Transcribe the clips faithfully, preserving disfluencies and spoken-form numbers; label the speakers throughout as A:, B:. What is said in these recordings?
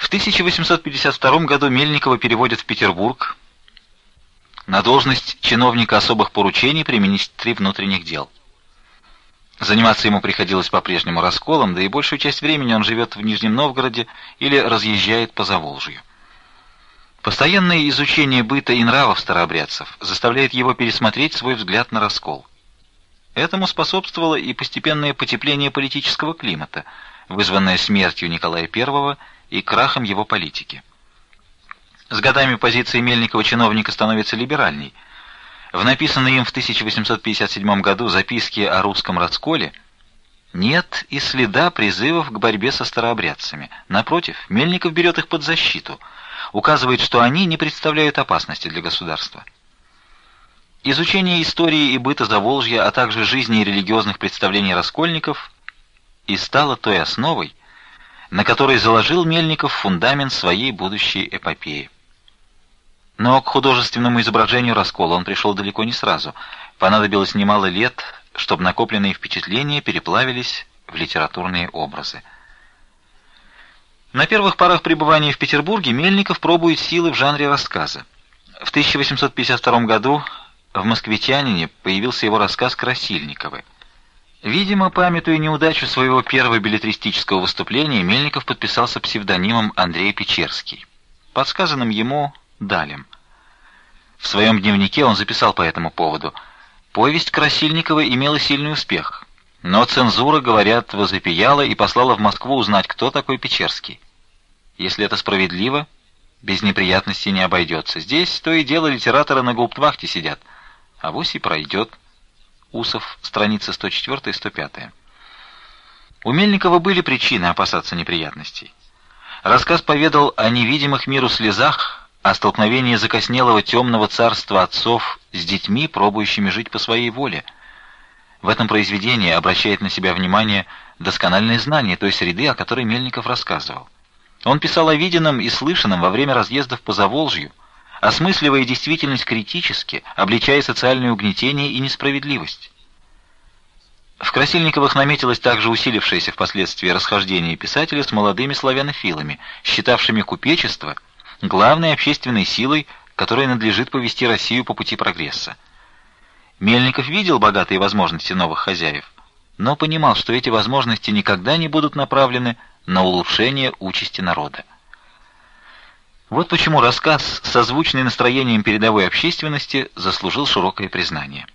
A: В тысяча восемьсот пятьдесят втором году Мельникова переводят в Петербург на должность чиновника особых поручений при министре внутренних дел. Заниматься ему приходилось по-прежнему расколом, да и большую часть времени он живет в Нижнем Новгороде или разъезжает по Заволжью. Постоянное изучение быта и нравов старообрядцев заставляет его пересмотреть свой взгляд на раскол. Этому способствовало и постепенное потепление политического климата, вызванное смертью Николая Первого и крахом его политики. С годами позиция Мельникова чиновника становится либеральней. В написанной им в тысяча восемьсот пятьдесят седьмом году записке о русском расколе нет и следа призывов к борьбе со старообрядцами. Напротив, Мельников берет их под защиту, указывает, что они не представляют опасности для государства. Изучение истории и быта Заволжья, а также жизни и религиозных представлений раскольников и стало той основой, на которой заложил Мельников фундамент своей будущей эпопеи. Но к художественному изображению раскола он пришел далеко не сразу. Понадобилось немало лет, чтобы накопленные впечатления переплавились в литературные образы. На первых порах пребывания в Петербурге Мельников пробует силы в жанре рассказа. В тысяча восемьсот пятьдесят втором году в «Москвитянине» появился его рассказ «Красильниковы». Видимо, памятуя неудачу своего первого беллетристического выступления, Мельников подписался псевдонимом Андрей Печерский, подсказанным ему Далем. В своем дневнике он записал по этому поводу: «Повесть Красильникова имела сильный успех, но цензура, говорят, возопияла и послала в Москву узнать, кто такой Печерский. Если это справедливо, без неприятностей не обойдется. Здесь то и дело литераторы на гауптвахте сидят, авось и пройдет». Усов, страницы сто четыре и сто пять. У Мельникова были причины опасаться неприятностей. Рассказ поведал о невидимых миру слезах, о столкновении закоснелого темного царства отцов с детьми, пробующими жить по своей воле. В этом произведении обращает на себя внимание доскональное знание той среды, о которой Мельников рассказывал. Он писал о виденном и слышанном во время разъездов по Заволжью, осмысливая действительность критически, обличая социальное угнетение и несправедливость. В Красильниковых наметилось также усилившееся впоследствии расхождение писателя с молодыми славянофилами, считавшими купечество главной общественной силой, которой надлежит повести Россию по пути прогресса. Мельников видел богатые возможности новых хозяев, но понимал, что эти возможности никогда не будут направлены на улучшение участи народа. Вот почему рассказ, созвучный настроением передовой общественности, заслужил широкое признание.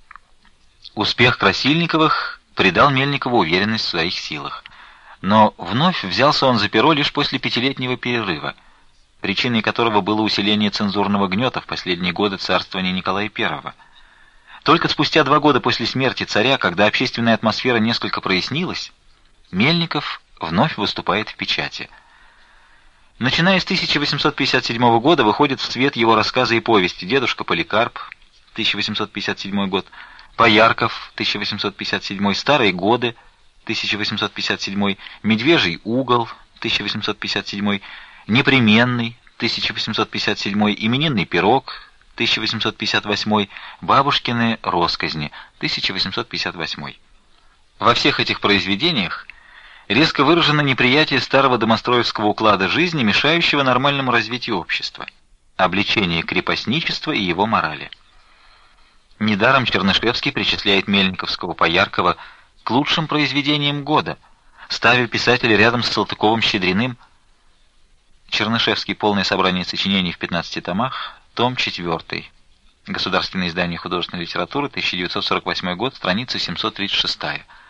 A: Успех Красильниковых придал Мельникову уверенность в своих силах. Но вновь взялся он за перо лишь после пятилетнего перерыва, причиной которого было усиление цензурного гнета в последние годы царствования Николая Первого. Только спустя два года после смерти царя, когда общественная атмосфера несколько прояснилась, Мельников вновь выступает в печати. Начиная с тысяча восемьсот пятьдесят седьмого года выходят в свет его рассказы и повести «Дедушка Поликарп» тысяча восемьсот пятьдесят седьмой год, «Поярков» тысяча восемьсот пятьдесят седьмой, «Старые годы» тысяча восемьсот пятьдесят седьмой, «Медвежий угол» тысяча восемьсот пятьдесят седьмой, «Непременный» тысяча восемьсот пятьдесят седьмой, «Именинный пирог» тысяча восемьсот пятьдесят восьмой, «Бабушкины россказни» тысяча восемьсот пятьдесят восьмой. Во всех этих произведениях резко выражено неприятие старого домостроевского уклада жизни, мешающего нормальному развитию общества, обличение крепостничества и его морали. Недаром Чернышевский причисляет Мельниковского Пояркова к лучшим произведениям года, ставя писателя рядом с Салтыковым-Щедриным. Чернышевский. Полное собрание сочинений в пятнадцати томах, том четвертый. Государственное издание художественной литературы, тысяча девятьсот сорок восьмой год, страница семьсот тридцать шесть.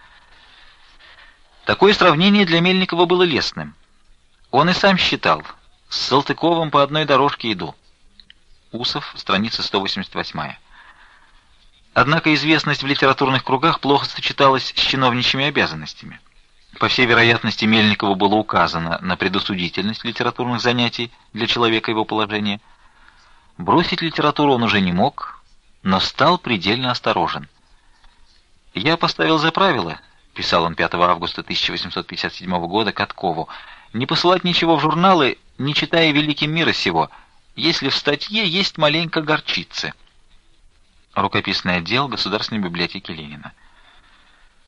A: Такое сравнение для Мельникова было лестным. Он и сам считал: с Салтыковым по одной дорожке иду. Усов, страница сто восемьдесят восемь. Однако известность в литературных кругах плохо сочеталась с чиновничьими обязанностями. По всей вероятности, Мельникову было указано на предосудительность литературных занятий для человека его положения. Бросить литературу он уже не мог, но стал предельно осторожен. «Я поставил за правило», — писал он пятого августа тысяча восемьсот пятьдесят седьмого года Каткову, «не посылать ничего в журналы, не читая великим мира сего, если в статье есть маленько горчицы». Рукописный отдел Государственной библиотеки Ленина.